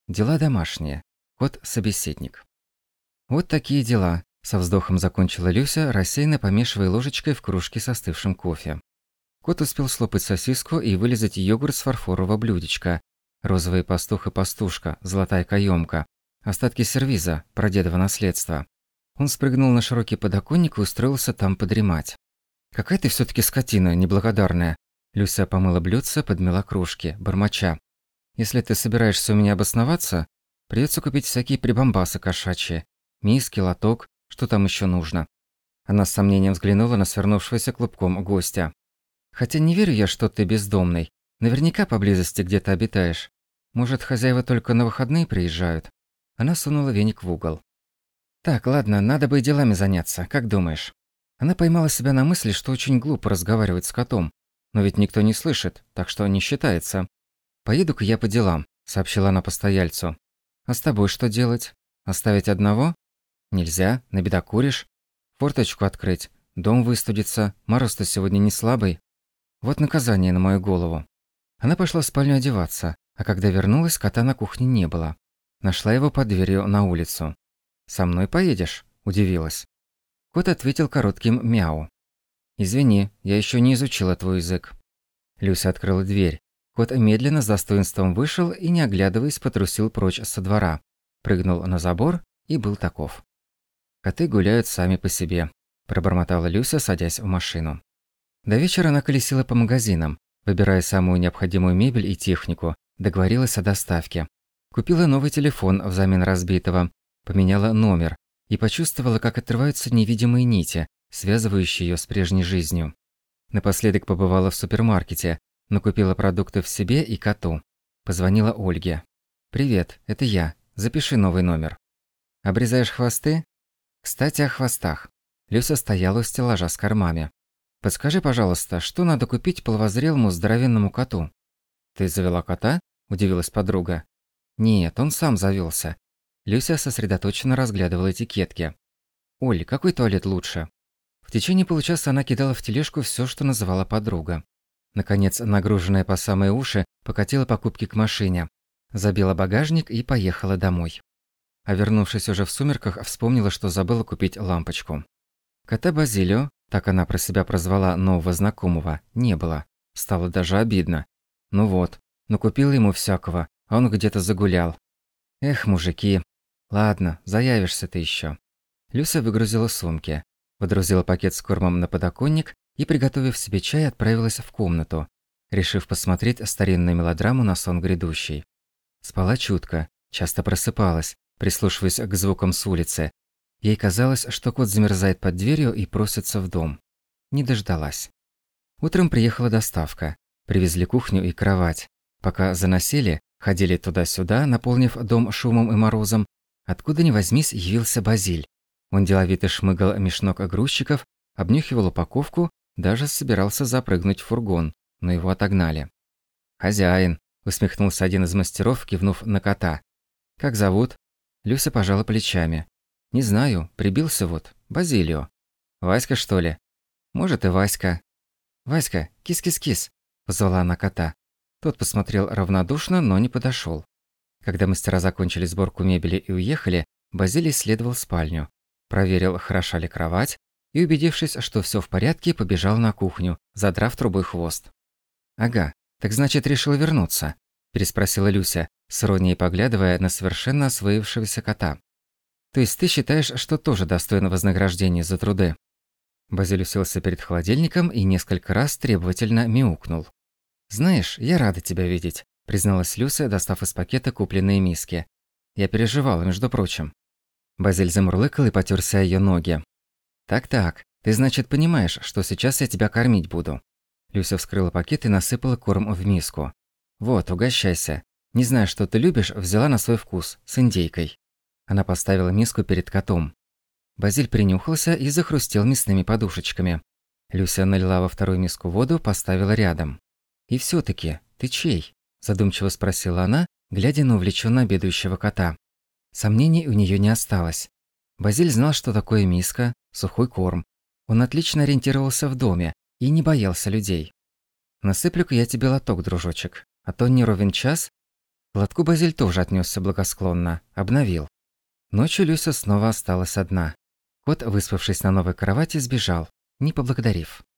Дела домашние. Кот-собеседник. Вот такие дела, со вздохом закончила Люся, рассеянно помешивая ложечкой в кружке с остывшим кофе. Кот успел слопать сосиску и вылизать йогурт с фарфорового блюдечка. Розовый пастух и пастушка, золотая каемка, остатки сервиза, прадедово наследство. Он спрыгнул на широкий подоконник и устроился там подремать. «Какая ты все-таки скотина, неблагодарная!» Люся помыла блюдце, подмела кружки, бормоча. «Если ты собираешься у меня обосноваться, придется купить всякие прибамбасы кошачьи. Миски, лоток, что там еще нужно?» Она с сомнением взглянула на свернувшегося клубком гостя. «Хотя не верю я, что ты бездомный. Наверняка поблизости где-то обитаешь. Может, хозяева только на выходные приезжают?» Она сунула веник в угол. «Так, ладно, надо бы и делами заняться, как думаешь?» Она поймала себя на мысли, что очень глупо разговаривать с котом. Но ведь никто не слышит, так что не считается. «Поеду-ка я по делам», – сообщила она постояльцу. «А с тобой что делать? Оставить одного? Нельзя, набедокуришь. Форточку открыть, дом выстудится, мороз-то сегодня не слабый. Вот наказание на мою голову». Она пошла в спальню одеваться, а когда вернулась, кота на кухне не было. Нашла его под дверью на улицу. «Со мной поедешь?» – удивилась. Кот ответил коротким мяу. «Извини, я еще не изучила твой язык». Люся открыла дверь. Кот медленно с достоинством вышел и, не оглядываясь, потрусил прочь со двора. Прыгнул на забор и был таков. «Коты гуляют сами по себе», – пробормотала Люся, садясь в машину. До вечера она колесила по магазинам, выбирая самую необходимую мебель и технику, договорилась о доставке. Купила новый телефон взамен разбитого, поменяла номер и почувствовала, как отрываются невидимые нити, связывающие ее с прежней жизнью. Напоследок побывала в супермаркете, накупила продуктов себе и коту. Позвонила Ольге. «Привет, это я. Запиши новый номер». «Обрезаешь хвосты?» «Кстати, о хвостах». Люся стояла у стеллажа с кормами. «Подскажи, пожалуйста, что надо купить половозрелому здоровенному коту?» «Ты завела кота?» – удивилась подруга. «Нет, он сам завелся». Люся сосредоточенно разглядывала этикетки. «Оль, какой туалет лучше?» В течение получаса она кидала в тележку все, что называла подруга. Наконец, нагруженная по самые уши, покатила покупки к машине. Забила багажник и поехала домой. А вернувшись уже в сумерках, вспомнила, что забыла купить лампочку. Кота Базилио, так она про себя прозвала нового знакомого, не было. Стало даже обидно. Ну вот, накупила ему всякого, а он где-то загулял. Эх, мужики. Ладно, заявишься ты еще. Люся выгрузила сумки, водрузила пакет с кормом на подоконник и, приготовив себе чай, отправилась в комнату, решив посмотреть старинную мелодраму на сон грядущий. Спала чутко, часто просыпалась, прислушиваясь к звукам с улицы. Ей казалось, что кот замерзает под дверью и просится в дом. Не дождалась. Утром приехала доставка. Привезли кухню и кровать. Пока заносили, ходили туда-сюда, наполнив дом шумом и морозом, откуда ни возьмись явился Базиль. Он деловито шмыгал меж ног грузчиков, обнюхивал упаковку, даже собирался запрыгнуть в фургон, но его отогнали. «Хозяин», – усмехнулся один из мастеров, кивнув на кота. «Как зовут?» Люся пожала плечами. «Не знаю, прибился вот, Базилио. Васька, что ли?» «Может, и Васька». «Васька, кис-кис-кис», – позвала она кота. Тот посмотрел равнодушно, но не подошел. Когда мастера закончили сборку мебели и уехали, Базилий исследовал спальню. Проверил, хороша ли кровать, и, убедившись, что все в порядке, побежал на кухню, задрав трубой хвост. «Ага, так значит, решил вернуться?» – переспросила Люся, с иронией поглядывая на совершенно освоившегося кота. «То есть ты считаешь, что тоже достоин вознаграждения за труды?» Базиль уселся перед холодильником и несколько раз требовательно мяукнул. «Знаешь, я рада тебя видеть», – призналась Люся, достав из пакета купленные миски. «Я переживала, между прочим». Базиль замурлыкал и потёрся о её ноги. «Так-так, ты, значит, понимаешь, что сейчас я тебя кормить буду». Люся вскрыла пакет и насыпала корм в миску. «Вот, угощайся. Не знаю, что ты любишь, взяла на свой вкус, с индейкой». Она поставила миску перед котом. Базиль принюхался и захрустел мясными подушечками. Люся налила во вторую миску воду, поставила рядом. «И всё-таки, ты чей?» – задумчиво спросила она, глядя на увлечённо обедающего кота. Сомнений у неё не осталось. Базиль знал, что такое миска, сухой корм. Он отлично ориентировался в доме и не боялся людей. «Насыплю-ка я тебе лоток, дружочек, а то не ровен час». К Базиль тоже отнесся благосклонно, обновил. Ночью Люся снова осталась одна. Кот, выспавшись на новой кровати, сбежал, не поблагодарив.